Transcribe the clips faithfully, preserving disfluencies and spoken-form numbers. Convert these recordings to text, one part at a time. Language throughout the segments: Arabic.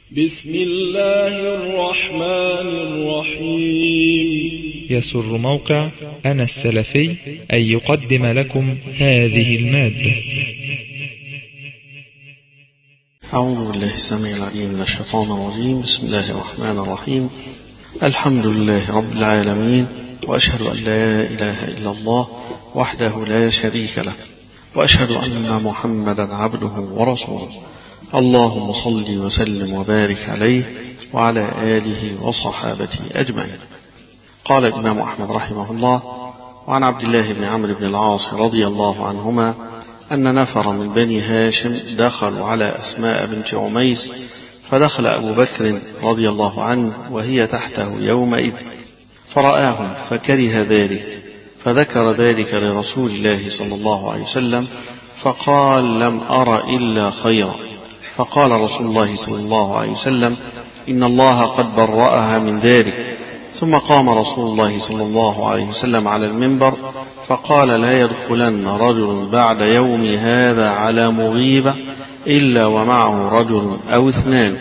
بسم الله الرحمن الرحيم. يسر موقع أنا السلفي أن يقدم لكم هذه المادة. أعوذ بالله السميع العليم من الشيطان الرجيم. بسم الله الرحمن الرحيم. الحمد لله رب العالمين، وأشهد أن لا إله إلا الله وحده لا شريك له، وأشهد أن محمدا عبده ورسوله. اللهم صل وسلم وبارك عليه وعلى آله وصحابته أجمعين. قال الإمام أحمد رحمه الله: وعن عبد الله بن عمرو بن العاص رضي الله عنهما أن نفر من بني هاشم دخلوا على أسماء بنت عميس، فدخل أبو بكر رضي الله عنه وهي تحته يومئذ، فرآهم فكره ذلك، فذكر ذلك لرسول الله صلى الله عليه وسلم، فقال: لم أر إلا خيرا. فقال رسول الله صلى الله عليه وسلم: إن الله قد برأها من ذلك. ثم قام رسول الله صلى الله عليه وسلم على المنبر فقال: لا يدخلن رجل بعد يوم هذا على مغيبة إلا ومعه رجل أو اثنان.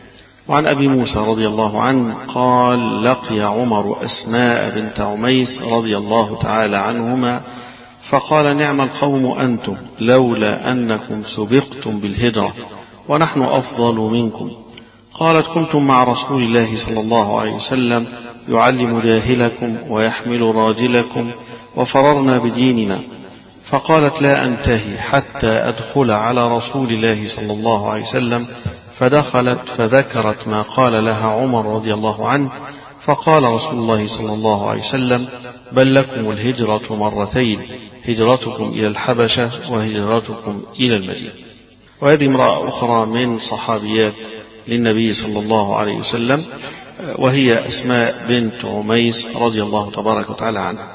وعن أبي موسى رضي الله عنه قال: لقي عمر أسماء بنت عميس رضي الله تعالى عنهما فقال: نعم القوم أنتم، لولا أنكم سبقتم بالهجرة ونحن أفضل منكم. قالت: كنتم مع رسول الله صلى الله عليه وسلم يعلم جاهلكم ويحمل راجلكم، وفررنا بديننا. فقالت: لا أنتهي حتى أدخل على رسول الله صلى الله عليه وسلم. فدخلت فذكرت ما قال لها عمر رضي الله عنه، فقال رسول الله صلى الله عليه وسلم: بل لكم الهجرة مرتين، هجرتكم إلى الحبشة وهجرتكم إلى المدينة. وهذه امرأة أخرى من صحابيات للنبي صلى الله عليه وسلم، وهي أسماء بنت عميس رضي الله تبارك وتعالى عنها،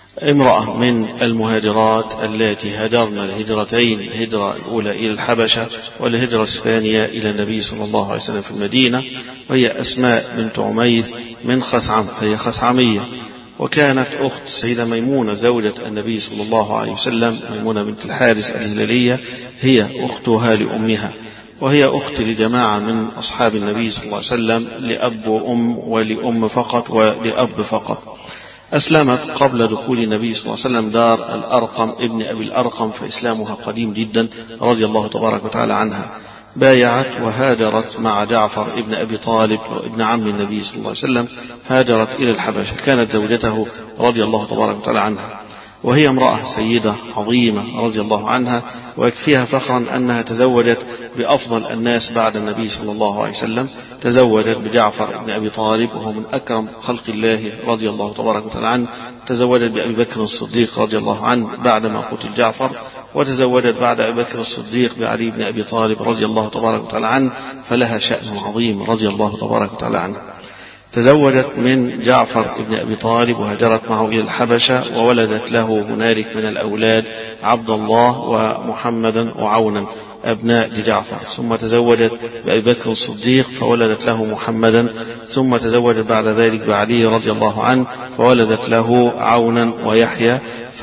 امرأة من المهاجرات التي هاجرن الهجرتين، الهجرة الأولى إلى الحبشة والهجرة الثانية إلى النبي صلى الله عليه وسلم في المدينة. وهي أسماء بنت عميس من خثعم، فهي خثعمية، وكانت أخت السيدة ميمونة زوجة النبي صلى الله عليه وسلم، ميمونة بنت الحارث الهلالية، هي أختها لأمها، وهي أخت لجماعة من أصحاب النبي صلى الله عليه وسلم، لأب وأم ولأم فقط ولأب فقط. أسلمت قبل دخول النبي صلى الله عليه وسلم دار الأرقم ابن أبي الأرقم، فإسلامها قديم جدا رضي الله تبارك وتعالى عنها. بايعت وهاجرت مع جعفر ابن أبي طالب وابن عم النبي صلى الله عليه وسلم، هاجرت إلى الحبشة، كانت زوجته رضي الله تبارك وتعالى عنها، وهي امرأة سيدة عظيمة رضي الله عنها، ويكفيها فخرا أنها تزوجت بأفضل الناس بعد النبي صلى الله عليه وسلم، تزوجت بجعفر بن أبي طالب وهو من أكرم خلق الله رضي الله تبارك وتعالى عنه، تزوجت بأبي بكر الصديق رضي الله عنه بعدما قتل جعفر، وتزوجت بعد أبي بكر الصديق بعلي بن أبي طالب رضي الله تبارك وتعالى عنه، فلها شأن عظيم رضي الله تبارك وتعالى عنه. تزوجت من جعفر بن أبي طالب وهاجرت معه إلى الحبشة، وولدت له هنالك من الأولاد عبد الله ومحمدا وعونا أبناء لجعفر. ثم تزوجت بأبي بكر الصديق فولدت له محمدا، ثم تزوجت بعد ذلك بعلي رضي الله عنه فولدت له عونا ويحيى،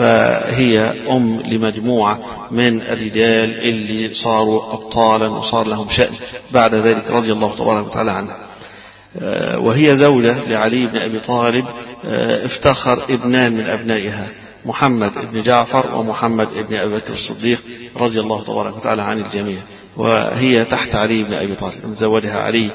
فهي أم لمجموعة من الرجال اللي صاروا أبطالا وصار لهم شأن بعد ذلك رضي الله تبارك وتعالى عنه. وهي زوجة لعلي بن أبي طالب، افتخر ابنان من أبنائها، محمد بن جعفر ومحمد بن أبي بكر الصديق رضي الله تبارك وتعالى عن الجميع، وهي تحت علي بن أبي طالب، متزوجها علي.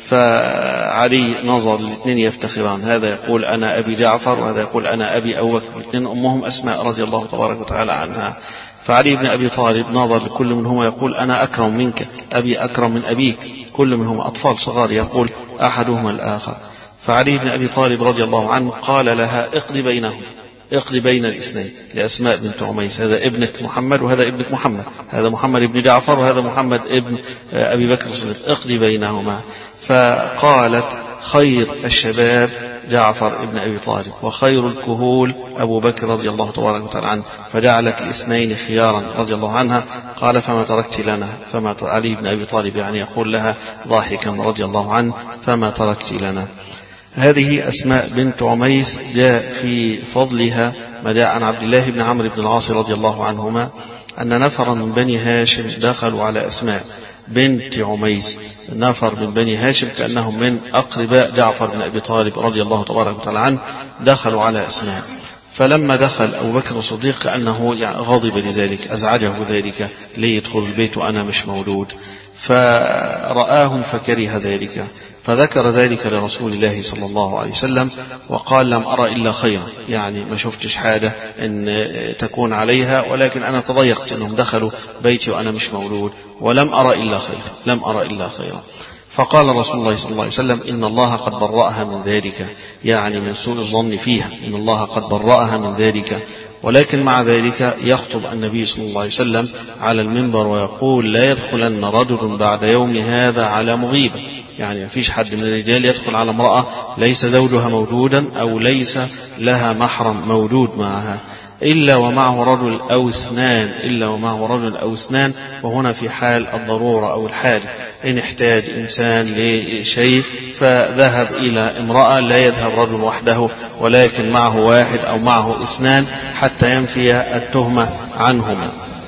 فعلي نظر الاثنين يفتخران، هذا يقول أنا أبي جعفر وهذا يقول أنا أبي أبو بكر، الاثنين أمهم أسماء رضي الله تبارك وتعالى عنها. فعلي بن أبي طالب نظر لكل منهما يقول أنا أكرم منك، أبي أكرم من أبيك، كل منهم أطفال صغار يقول أحدهما الآخر. فعلي بن أبي طالب رضي الله عنه قال لها اقضي بينهم، اقضي بين الاثنين لأسماء بنت عميس، هذا ابنك محمد وهذا ابنك محمد، هذا محمد بن جعفر وهذا محمد ابن أبي بكر الصديق، اقضي بينهما. فقالت خير الشباب جعفر ابن أبي طالب وخير الكهول أبو بكر رضي الله تبارك وتعالى عنه، فجعلت الاثنين خيارا رضي الله عنها. قال فما تركت لنا، فما علي بن أبي طالب يعني يقول لها ضاحكا رضي الله عنه فما تركت لنا. هذه أسماء بنت عميس جاء في فضلها ما جاء عن عبد الله بن عمرو بن العاص رضي الله عنهما أن نفرا من بني هاشم دخلوا على أسماء. بنت عميس، نفر من بني هاشم كأنهم من أقرباء جعفر بن أبي طالب رضي الله تبارك وتعالى عنه، دخلوا على أسماء. فلما دخل أبو بكر الصديق كأنه يعني غضب لذلك، أزعجه ذلك، ليدخل البيت وأنا مش مولود، فرآهم فكره ذلك، فذكر ذلك لرسول الله صلى الله عليه وسلم وقال لم أرى إلا خيرا، يعني ما شفتش حاجة أن تكون عليها، ولكن أنا تضيقت أنهم دخلوا بيتي وأنا مش مولود، ولم أرى إلا خيرا، لم أرى إلا خيرا. فقال رسول الله صلى الله عليه وسلم إن الله قد برأها من ذلك، يعني من سوء الظن فيها، إن الله قد برأها من ذلك. ولكن مع ذلك يخطب النبي صلى الله عليه وسلم على المنبر ويقول لا يدخلن رجل بعد يوم هذا على مغيبة، يعني ما فيش حد من الرجال يدخل على امرأة ليس زوجها موجودا أو ليس لها محرم موجود معها، إلا ومعه رجل أو اثنان، إلا ومعه رجل أو اثنان، وهنا في حال الضرورة أو الحاجة، إن احتاج إنسان لشيء فذهب إلى امرأة لا يذهب رجل وحده، ولكن معه واحد أو معه اثنان حتى ينفي التهمة عنهما.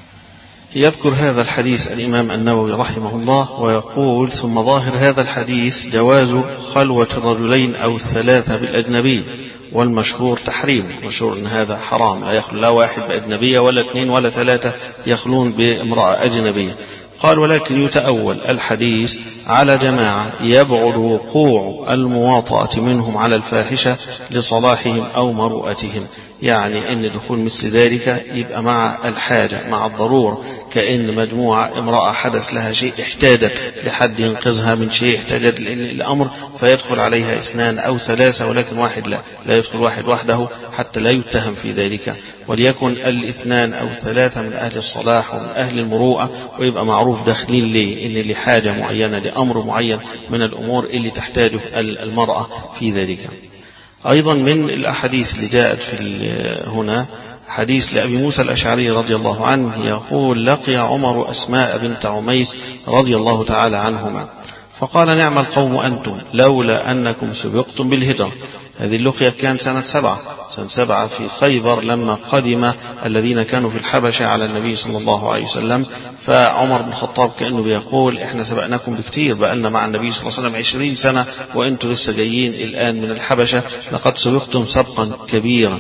يذكر هذا الحديث الإمام النووي رحمه الله ويقول ثم ظاهر هذا الحديث جواز خلوة الرجلين أو الثلاثة بالأجنبي، والمشهور تحريم، مشهور أن هذا حرام، لا يخلو لا واحد بأجنبية ولا اثنين ولا ثلاثة يخلون بامرأة أجنبية. قال ولكن يتأول الحديث على جماعة يبعد وقوع المواطأة منهم على الفاحشة لصلاحهم أو مروءتهم، يعني أن دخول مثل ذلك يبقى مع الحاجة مع الضرورة، كأن مجموعة امرأة حدث لها شيء احتاجت لحد ينقذها من شيء، احتاجت الأمر فيدخل عليها اثنان أو ثلاثة، ولكن واحد لا لا يدخل واحد وحده حتى لا يتهم في ذلك، وليكن الاثنان أو الثلاثة من أهل الصلاح ومن أهل المروءة، ويبقى معروف داخلين ليه إن لحاجة معينة لأمر معين من الأمور اللي تحتاجه المرأة في ذلك. أيضا من الأحاديث اللي جاءت في هنا حديث لأبي موسى الأشعري رضي الله عنه يقول لقي عمر أسماء بنت عميس رضي الله تعالى عنهما فقال نعم القوم أنتم لولا أنكم سبقتم بالهجرة. هذه اللقية كانت سنة سبعة سنة سبعة في خيبر لما قدم الذين كانوا في الحبشة على النبي صلى الله عليه وسلم، فعمر بن الخطاب كأنه بيقول إحنا سبقناكم بكتير، بأن مع النبي صلى الله عليه وسلم عشرين سنة وأنتم لسه جايين الآن من الحبشة، لقد سبقتم سبقا كبيرا.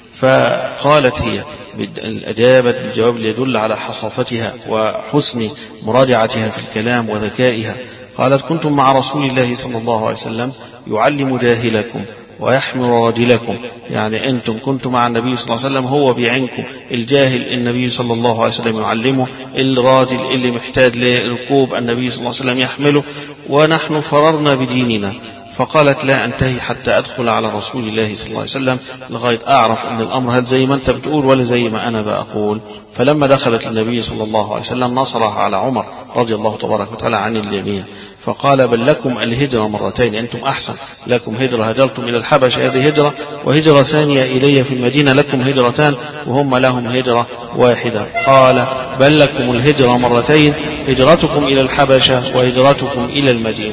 فقالت هي أجابت بالجواب اللي يدل على حصافتها وحسن مراجعتها في الكلام وذكائها. قالت كنتم مع رسول الله صلى الله عليه وسلم يعلم جاهلكم ويحمل راجلكم، يعني أنتم كنتم مع النبي صلى الله عليه وسلم هو بيعنكم، الجاهل النبي صلى الله عليه وسلم يعلمه، الراجل اللي محتاج لركوب النبي صلى الله عليه وسلم يحمله، ونحن فررنا بديننا. فقالت لا أنتهي حتى أدخل على رسول الله صلى الله عليه وسلم لغاية أعرف أن الأمر هل زي ما أنت بتقول ولا زي ما أنا بقول. فلما دخلت النبي صلى الله عليه وسلم نصرها على عمر رضي الله تبارك وتعالى عن الجميع، فقال بل لكم الهجرة مرتين، أنتم أحسن، لكم هجرة هجرتم إلى الحبشة هذه هجرة، وهجرة ثانية إلي في المدينة لكم هجرتان وهم لهم هجرة واحدة. قال بل لكم الهجرة مرتين، هجرتكم إلى الحبشة وهجرتكم إلى المدينة.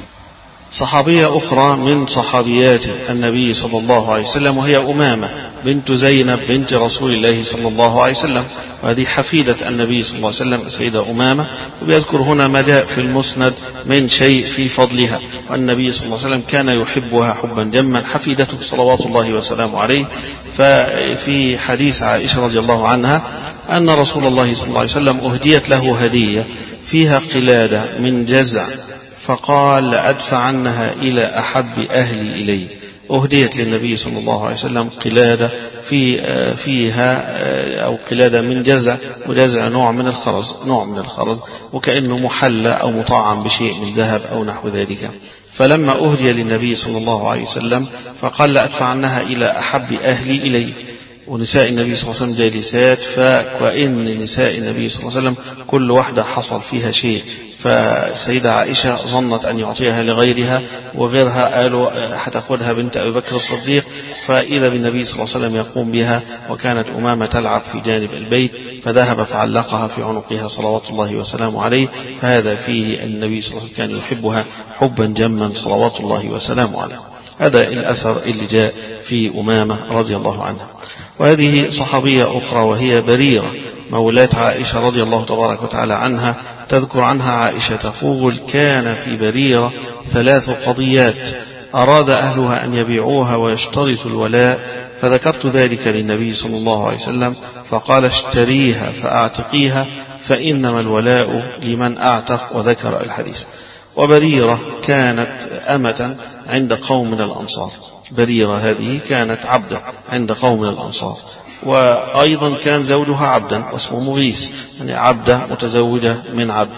صحابية أخرى من صحابيات النبي صلى الله عليه وسلم وهي أمامة بنت زينب بنت رسول الله صلى الله عليه وسلم، وهذه حفيدة النبي صلى الله عليه وسلم السيدة أمامة. وبيذكر هنا ما جاء في المسند من شيء في فضلها، والنبي صلى الله عليه وسلم كان يحبها حبا جما، حفيدته صلوات الله وسلامه عليه. ففي حديث عائشة رضي الله عنها أن رسول الله صلى الله عليه وسلم أهديت له هدية فيها قلادة من جزع، فقال لأدفعنها إلى أحب أهلي إلي. أهديت للنبي صلى الله عليه وسلم قلادة في فيها أو قلادة من جزع، وجزع نوع من الخرز نوع من الخرز وكأنه محلى أو مطعم بشيء من ذهب أو نحو ذلك. فلما أهدي للنبي صلى الله عليه وسلم فقال لأدفعنها إلى أحب أهلي إلي. ونساء النبي صلى الله عليه وسلم جالسات، فكأن نساء النبي صلى الله عليه وسلم كل واحدة حصل فيها شيء، فالسيدة عائشة ظنت أن يعطيها لغيرها، وغيرها قالوا هتاخدها بنت أبي بكر الصديق، فإذا بالنبي صلى الله عليه وسلم يقوم بها، وكانت أمامة تلعب في جانب البيت، فذهب فعلقها في عنقها صلوات الله وسلامه عليه. فهذا فيه أن النبي صلى الله عليه وسلم كان يحبها حبا جما صلوات الله وسلامه عليه. هذا الأثر اللي جاء في أمامة رضي الله عنها. وهذه صحابية أخرى وهي بريرة مولاة عائشة رضي الله تبارك وتعالى عنها، تذكر عنها عائشة تقول: كان في بريرة ثلاث قضيات أراد أهلها أن يبيعوها ويشترطوا الولاء، فذكرت ذلك للنبي صلى الله عليه وسلم فقال: اشتريها فأعتقيها فإنما الولاء لمن أعتق، وذكر الحديث. وبريرة كانت أمة عند قوم من الأنصار، بريرة هذه كانت عبدة عند قوم من الأنصار، وأيضا كان زوجها عبدا واسمه مغيث، يعني عبدة متزوجة من عبد،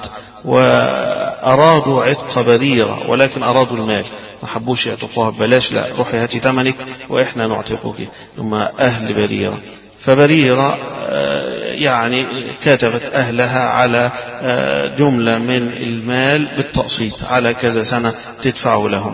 وأرادوا عتق بريرة ولكن أرادوا المال، ما حبوش يعتقوها ببلاش، لا روحي هاتي ثمنك وإحنا نعتقك، ثم أهل بريرة. فبريرة يعني كتبت أهلها على جملة من المال بالتقسيط على كذا سنة تدفع لهم.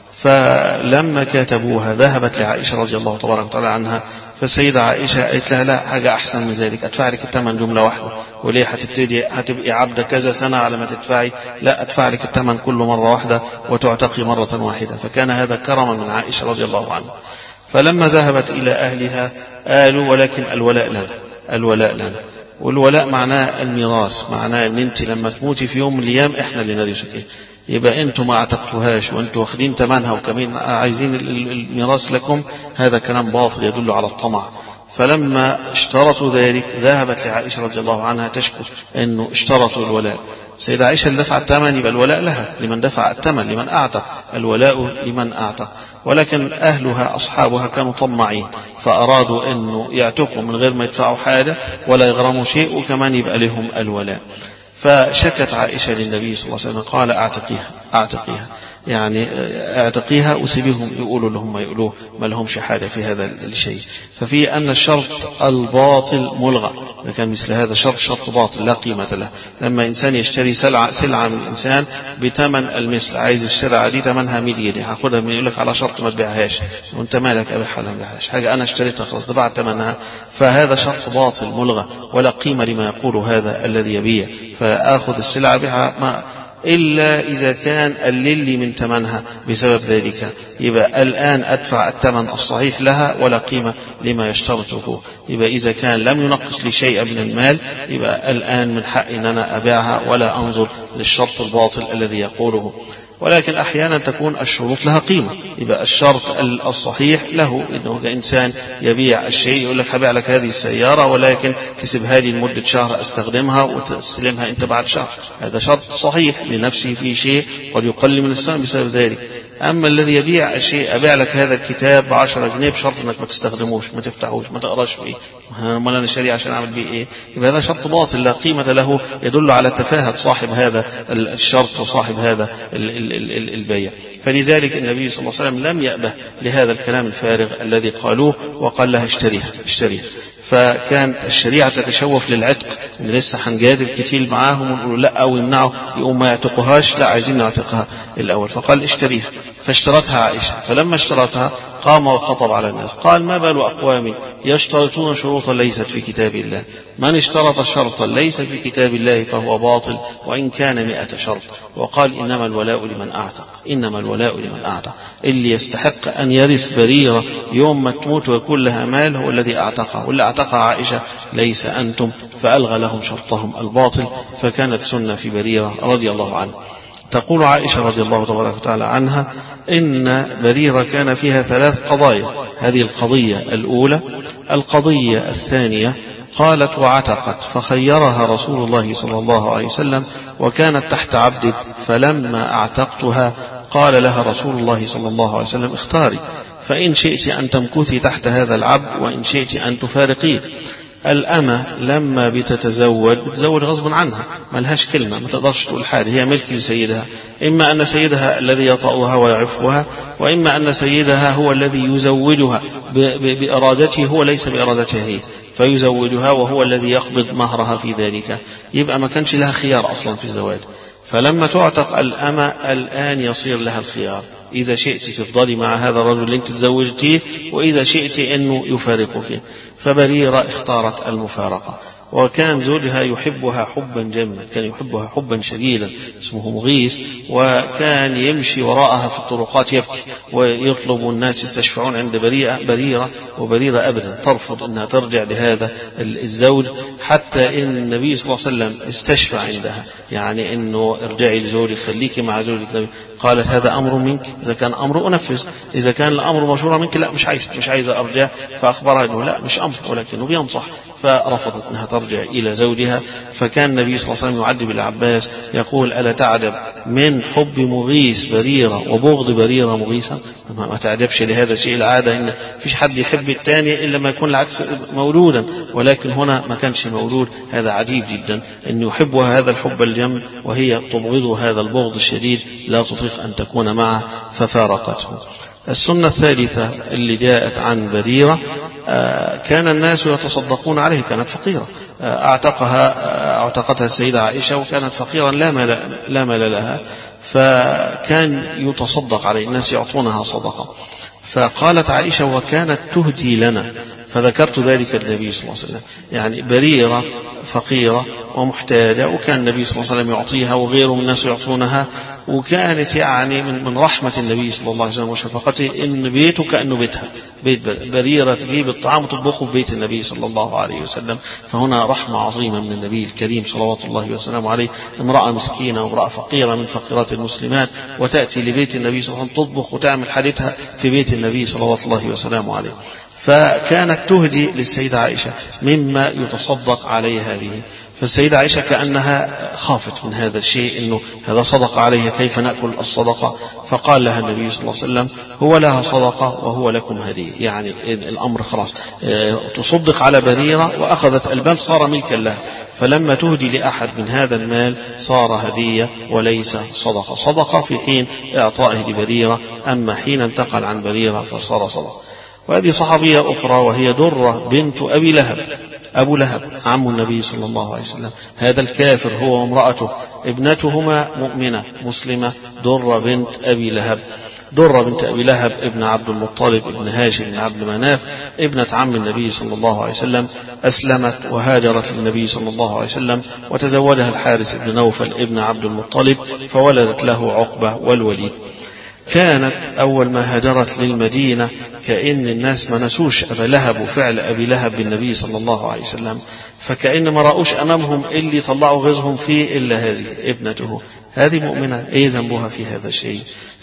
فلما كتبوها ذهبت لعائشة رضي الله تبارك وتعالى عنها، فالسيدة عائشة قالت لها: لا، حاجة أحسن من ذلك، أدفع لك الثمن جملة واحدة، وليه هتبتدي هتبقي عبدة كذا سنة على ما تدفعي؟ لا، أدفع لك الثمن كله مرة واحدة وتعتقي مرة واحدة. فكان هذا كرما من عائشة رضي الله عنها. فلما ذهبت إلى أهلها قالوا: ولكن الولاء لنا، الولاء لنا. والولاء معناه الميراث، معناه ان انت لما تموتي في يوم من الايام احنا اللي نرثك، يبقى انتم ما اعتقتوهاش وانتم واخدين ثمنها وكمان عايزين الميراث لكم، هذا كلام باطل يدل على الطمع. فلما اشترطوا ذلك ذهبت لعائشة رضي الله عنها تشكو انه اشترطوا الولاء. سيدة عائشة اللي دفع الثمن يبقى الولاء لها، لمن دفع الثمن، لمن أعتق، الولاء لمن أعتق. ولكن أهلها أصحابها كانوا طماعين، فأرادوا أنه يعتقوا من غير ما يدفعوا حاجة ولا يغرموا شيء، وكمان يبقى لهم الولاء. فشكت عائشة للنبي صلى الله عليه وسلم قال: أعتقيها، أعتقيها، يعني اعتقيها وسيبهم يقولوا لهم ما يقولوه، ما لهمش حاجة في هذا الشيء. ففي أن الشرط الباطل ملغى، كان مثل هذا شرط شرط باطل لا قيمة له. لما إنسان يشتري سلعة, سلعة من الإنسان بثمن المثل، عايز السلعة دي ثمنها مية جنيه، هاخدها من يقول لك على شرط ما تبيعهاش، وانت مالك أبيعها ولا ما تبيعهاش، حاجة أنا اشتريتها خلاص دفعت ثمنها، فهذا شرط باطل ملغى ولا قيمة لما يقول هذا الذي يبيع. فآخذ السلعة بها ما إلا إذا كان قلل لي من ثمنها بسبب ذلك، يبقى الآن أدفع الثمن الصحيح لها ولا قيمة لما يشترطه. يبقى إذا كان لم ينقص لي شيئا من المال، يبقى الآن من حق أن أنا أبيعها ولا أنظر للشرط الباطل الذي يقوله. ولكن أحيانا تكون الشروط لها قيمة، يبقى الشرط الصحيح له إنه إنسان يبيع الشيء يقول لك هبيع لك هذه السيارة ولكن تسيبها لي لمدة شهر أستخدمها وتستلمها أنت بعد شهر، هذا شرط صحيح لنفسه في شيء قد يقل من الثمن بسبب ذلك. أما الذي يبيع الشيء أبيع لك هذا الكتاب بعشرة جنيه بشرط أنك ما تستخدموش، ما تفتحوش، ما تقراش فيه، ما أنا شاري عشان أعمل به إيه؟ يبقى هذا شرط باطل لا قيمة له، يدل على تفاهة صاحب هذا الشرط وصاحب هذا البيع. فلذلك النبي صلى الله عليه وسلم لم يأبه لهذا الكلام الفارغ الذي قالوه، وقال لها اشتريها اشتريها. فكانت الشريعة تتشوف للعتق، إن لسه هنجادل كتير معاهم ونقول لا أو يمنعوا يقوم ما يعتقوهاش، لا عايزين نعتقها الأول. فقال اشتريها، فاشترتها عائشة. فلما اشترتها قام وخطب على الناس قال: ما بال أقوام يشترطون شروطا ليست في كتاب الله، من اشترط شرطا ليس في كتاب الله فهو باطل وإن كان مئة شرط. وقال: إنما الولاء لمن أعتق، إنما الولاء لمن أعتق. اللي يستحق أن يرث بريرة يوم ما تموت ويكون لها مال هو الذي أعتقها، واللي أعتقها عائشة ليس أنتم. فألغى لهم شرطهم الباطل، فكانت سنة في بريرة رضي الله عنه. تقول عائشة رضي الله تبارك وتعالى عنها: إن بريرة كان فيها ثلاث قضايا، هذه القضية الأولى. القضية الثانية قالت: وعتقت، فخيرها رسول الله صلى الله عليه وسلم وكانت تحت عبد، فلما أعتقتها قال لها رسول الله صلى الله عليه وسلم: اختاري، فإن شئت أن تمكثي تحت هذا العبد وإن شئت أن تفارقيه. الأمة لما بتتزوج بتزوج غصب عنها، ما لهاش كلمة، ما تقدرش تقول حاجة، هي ملك لسيدها، إما أن سيدها الذي يطأها ويعفها، وإما أن سيدها هو الذي يزوجها بإرادته هو ليس بإرادتها هي، فيزوجها وهو الذي يقبض مهرها في ذلك. يبقى ما كانش لها خيار أصلا في الزواج. فلما تعتق الأمة الآن يصير لها الخيار، إذا شئت تفضلي مع هذا الرجل اللي انت تزوجتيه، وإذا شئت أنه يفارقك. فبريرة اختارت المفارقة، وكان زوجها يحبها حبا جما، كان يحبها حبا شديدا، اسمه مغيث، وكان يمشي وراءها في الطرقات يبكي ويطلب الناس يستشفعون عند بريئة بريرة، وبريرة أبدا ترفض أنها ترجع لهذا الزوج، حتى إن النبي صلى الله عليه وسلم استشفع عندها، يعني إنه ارجعي لزوجك، خليكي مع زوجك. قالت هذا أمر منك، إذا كان أمر أنفذ، إذا كان الأمر مشورة منك لا مش عايز مش عايزة أرجع. فأخبرها أنه لا مش أمر ولكنه بينصح، فرفضت أنها ترجع إلى زوجها. فكان النبي صلى الله عليه وسلم يعدي بالعباس يقول ألا تعجب من حب مغيث بريرة وبغض بريرة مغيثا؟ ما تعجبش لهذا الشيء، العادة إن فيش حد يحب الثاني إلا ما يكون العكس مولودا، ولكن هنا ما كانش مولود. هذا عجيب جدا أن يحبها هذا الحب الجم وهي تبغض هذا البغض الشديد، لا تطيق أن تكون معه ففارقته. السنة الثالثة اللي جاءت عن بريرة، كان الناس يتصدقون عليه، كانت فقيرة، اعتقها اعتقتها السيدة عائشة وكانت فقيرا لا مال لا مال لها، فكان يتصدق عليه، الناس يعطونها صدقة. فقالت عائشة وكانت تهدي لنا، فذكرت ذلك النبي صلى الله عليه وسلم. يعني بريرة فقيرة ومحتاجة، وكان النبي صلى الله عليه وسلم يعطيها وغيره من الناس يعطونها، وكانت يعني من رحمة النبي صلى الله عليه وسلم وشفقته إن بيته كأنه بيتها، بيت بريرة تجيب الطعام وتطبخه في بيت النبي صلى الله عليه وسلم. فهنا رحمة عظيمة من النبي الكريم صلوات الله وسلامه عليه. امرأة مسكينة وامرأة فقيرة من فقيرات المسلمات وتأتي لبيت النبي صلى الله عليه وسلم تطبخ وتعمل حاجتها في بيت النبي صلوات الله وسلامه عليه. فكانت تهدي للسيدة عائشة مما يتصدق عليها به. فالسيدة عائشة كأنها خافت من هذا الشيء، إنه هذا صدق عليها، كيف نأكل الصدقة؟ فقال لها النبي صلى الله عليه وسلم هو لها صدقة وهو لكم هدية، يعني الأمر خلاص تصدق على بريرة وأخذت المال صار ملكا لها، فلما تهدي لأحد من هذا المال صار هدية وليس صدقة. صدقة في حين إعطائه لبريرة، أما حين انتقل عن بريرة فصار صدقة. وهذه صحابية أخرى وهي درة بنت أبي لهب، أبو لهب عم النبي صلى الله عليه وسلم، هذا الكافر هو وامرأته، ابنتهما مؤمنة مسلمة، درة بنت أبي لهب. درة بنت أبي لهب ابن عبد المطلب ابن هاشم ابن عبد مناف، ابنة عم النبي صلى الله عليه وسلم، أسلمت وهاجرت للنبي صلى الله عليه وسلم، وتزوجها الحارث بن نوفل ابن عبد المطلب، فولدت له عقبة والوليد. كانت أول ما هاجرت للمدينة كأن الناس ما نسوش أبا لهب وفعل أبي لهب بالنبي صلى الله عليه وسلم، فكأن ما رأوش أمامهم اللي طلعوا غزهم فيه إلا هذه ابنته، هذه مؤمنة، إيه ذنبها في هذا الشيء؟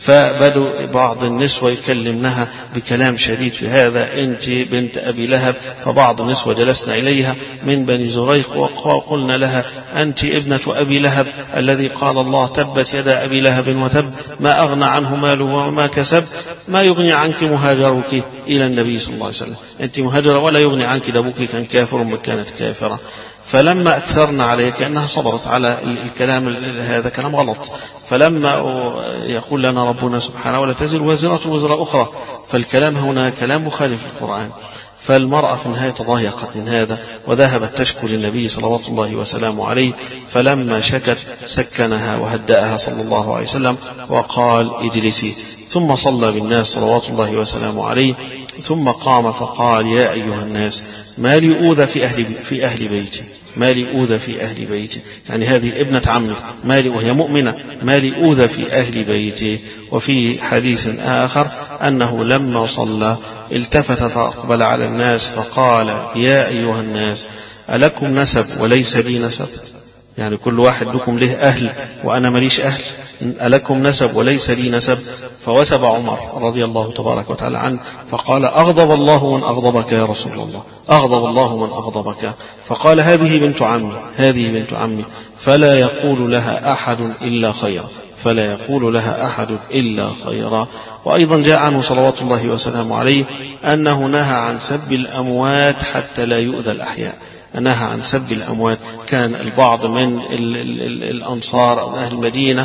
فبدوا بعض النسوة يكلمنها بكلام شديد في هذا، أنت بنت أبي لهب. فبعض النسوة جلسنا إليها من بني زريق وقلنا لها أنت ابنة أبي لهب الذي قال الله تبت يدا أبي لهب وتب ما أغنى عنه ماله وما كسب، ما يغني عنك مهاجرك إلى النبي صلى الله عليه وسلم، أنت مهاجرة ولا يغني عنك دبوك كان كافر وكانت كافرة. فلما أكثرنا عليه كأنها صبرت على الكلام، هذا كلام غلط. فلما يقول لنا ربنا سبحانه ولا تزر وازرة وزر أخرى، فالكلام هنا كلام مخالف للقرآن. فالمرأة في النهاية تضايقت من هذا وذهبت تشكو للنبي صلوات الله وسلامه عليه، فلما شكت سكنها وهدأها صلى الله عليه وسلم وقال اجلسي، ثم صلى بالناس صلوات الله وسلامه عليه، ثم قام فقال يا أيها الناس ما لي أوذى في أهل, في أهل بيتي، ما لي أوذى في أهل بيتي، يعني هذه ابنة عمي ما لي وهي مؤمنة، ما لي أوذى في أهل بيتي. وفي حديث آخر أنه لما صلى التفت فأقبل على الناس فقال يا أيها الناس ألكم نسب وليس لي نسب، يعني كل واحد لكم له أهل وأنا ماليش أهل، ألكم نسب وليس لي نسب. فوسب عمر رضي الله تبارك وتعالى عنه فقال أغضب الله من أغضبك يا رسول الله، أغضب الله من أغضبك. فقال هذه بنت عمي، هذه بنت عمي، فلا يقول لها أحد إلا خيرا، فلا يقول لها أحد إلا خيرا. وأيضا جاء عنه صلوات الله وسلامه عليه أنه نهى عن سب الأموات حتى لا يؤذى الأحياء، نهى عن سب الأموات. كان البعض من ال ال ال الأنصار أو أهل المدينة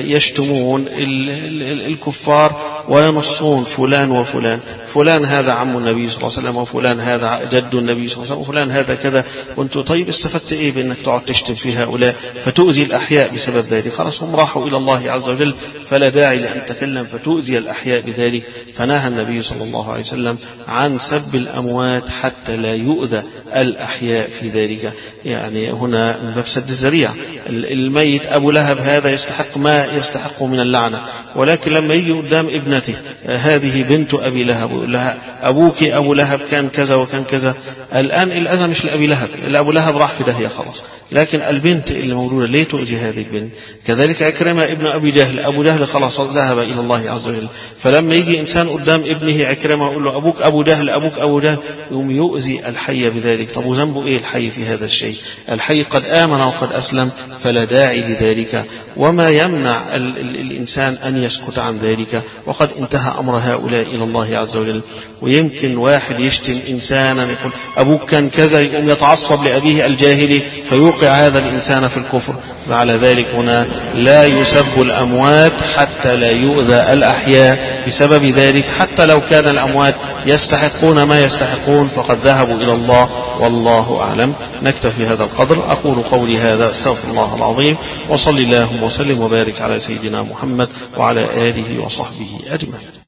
يشتمون ال ال الكفار وينصون فلان وفلان، فلان هذا عم النبي صلى الله عليه وسلم، وفلان هذا جد النبي صلى الله عليه وسلم، وفلان هذا كذا. وانت طيب استفدت ايه بانك تقعد تشتم في هؤلاء فتؤذي الأحياء بسبب ذلك؟ خلاص هم راحوا إلى الله عز وجل فلا داعي لأن تكلم فتؤذي الأحياء بذلك. فنهى النبي صلى الله عليه وسلم عن سب الأموات حتى لا يؤذى الأحياء في ذلك. يعني هنا من باب سد الذريعة. الميت أبو لهب هذا يستحق ما يستحق من اللعنة، ولكن لما يجي قدام ابنته هذه بنت أبي لهب ويقول لها أبوك أبو لهب كان كذا وكان كذا، الآن الأذى مش لأبي لهب، أبو لهب راح في داهية خلاص، لكن البنت اللي مولودة ليه تؤذي هذه البنت؟ كذلك عكرمة ابن أبي جهل، أبو جهل خلاص ذهب إلى الله عز وجل، فلما يجي إنسان قدام ابنه عكرمة يقول له أبوك أبو جهل أبوك أبو جهل، يوم يؤذي الحي بذلك. طب وذنبه إيه الحي في هذا الشيء؟ الحي قد آمن وقد أسلم، فلا داعي لذلك. وما يمنع ال ال الإنسان أن يسكت عن ذلك؟ وقد انتهى أمر هؤلاء إلى الله عز وجل. ويمكن واحد يشتم إنسانا يقول أبوك كان كذا، يقوم يتعصب لأبيه الجاهلي فيوقع هذا الإنسان في الكفر. وعلى ذلك هنا لا يسب الأموات حتى لا يؤذى الأحياء بسبب ذلك، حتى لو كان الأموات يستحقون ما يستحقون فقد ذهبوا إلى الله، والله أعلم. نكتفي هذا القدر. أقول قولي هذا، استغفر الله العظيم، وصلي اللهم وسلم وبارك على سيدنا محمد وعلى آله وصحبه أجمعين.